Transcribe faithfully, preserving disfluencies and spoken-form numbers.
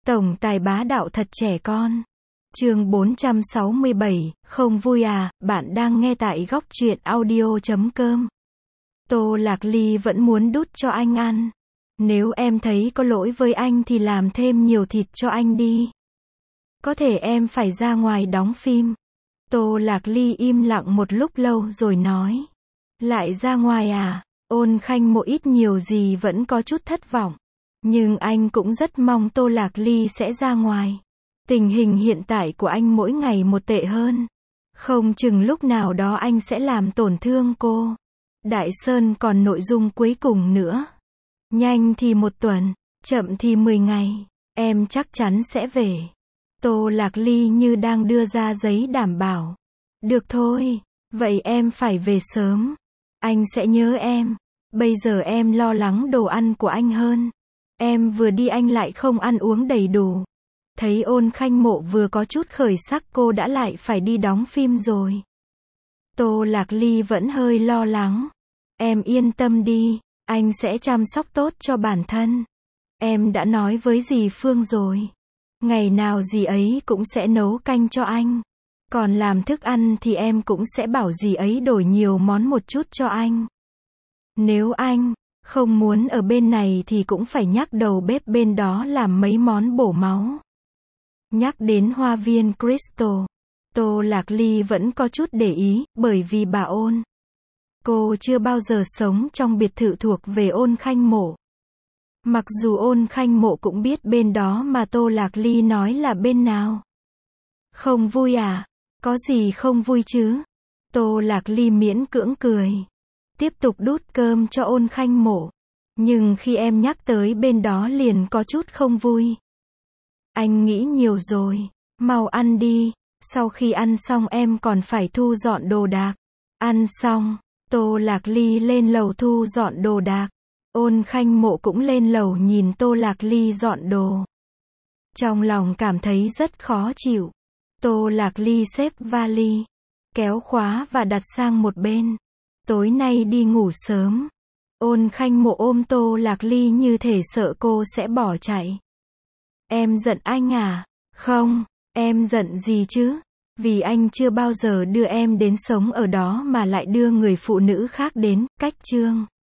Tổng tài bá đạo thật trẻ con. Chương bốn trăm sáu mươi bảy, không vui à, bạn đang nghe tại góc truyện audio chấm com. Tô Lạc Ly vẫn muốn đút cho anh ăn. Nếu em thấy có lỗi với anh thì làm thêm nhiều thịt cho anh đi. Có thể em phải ra ngoài đóng phim. Tô Lạc Ly im lặng một lúc lâu rồi nói. Lại ra ngoài à? Ôn Khanh Mộ ít nhiều gì vẫn có chút thất vọng. Nhưng anh cũng rất mong Tô Lạc Ly sẽ ra ngoài. Tình hình hiện tại của anh mỗi ngày một tệ hơn. Không chừng lúc nào đó anh sẽ làm tổn thương cô. Đại Sơn còn nội dung cuối cùng nữa. Nhanh thì một tuần, chậm thì mười ngày. Em chắc chắn sẽ về. Tô Lạc Ly như đang đưa ra giấy đảm bảo. Được thôi, vậy em phải về sớm. Anh sẽ nhớ em. Bây giờ em lo lắng đồ ăn của anh hơn. Em vừa đi anh lại không ăn uống đầy đủ. Thấy Ôn Khanh Mộ vừa có chút khởi sắc cô đã lại phải đi đóng phim rồi. Tô Lạc Ly vẫn hơi lo lắng. Em yên tâm đi, anh sẽ chăm sóc tốt cho bản thân. Em đã nói với dì Phương rồi. Ngày nào dì ấy cũng sẽ nấu canh cho anh. Còn làm thức ăn thì em cũng sẽ bảo dì ấy đổi nhiều món một chút cho anh. Nếu anh không muốn ở bên này thì cũng phải nhắc đầu bếp bên đó làm mấy món bổ máu. Nhắc đến hoa viên Crystal, Tô Lạc Ly vẫn có chút để ý, bởi vì bà Ôn. Cô chưa bao giờ sống trong biệt thự thuộc về Ôn Khanh Mộ. Mặc dù Ôn Khanh Mộ cũng biết bên đó mà Tô Lạc Ly nói là bên nào. Không vui à? Có gì không vui chứ? Tô Lạc Ly miễn cưỡng cười. Tiếp tục đút cơm cho Ôn Khanh Mộ. Nhưng khi em nhắc tới bên đó liền có chút không vui. Anh nghĩ nhiều rồi. Mau ăn đi. Sau khi ăn xong em còn phải thu dọn đồ đạc. Ăn xong, Tô Lạc Ly lên lầu thu dọn đồ đạc. Ôn Khanh Mộ cũng lên lầu nhìn Tô Lạc Ly dọn đồ. Trong lòng cảm thấy rất khó chịu. Tô Lạc Ly xếp vali, kéo khóa và đặt sang một bên. Tối nay đi ngủ sớm. Ôn Khanh Mộ ôm Tô Lạc Ly như thể sợ cô sẽ bỏ chạy. Em giận anh à? Không, em giận gì chứ? Vì anh chưa bao giờ đưa em đến sống ở đó mà lại đưa người phụ nữ khác đến, cách chương.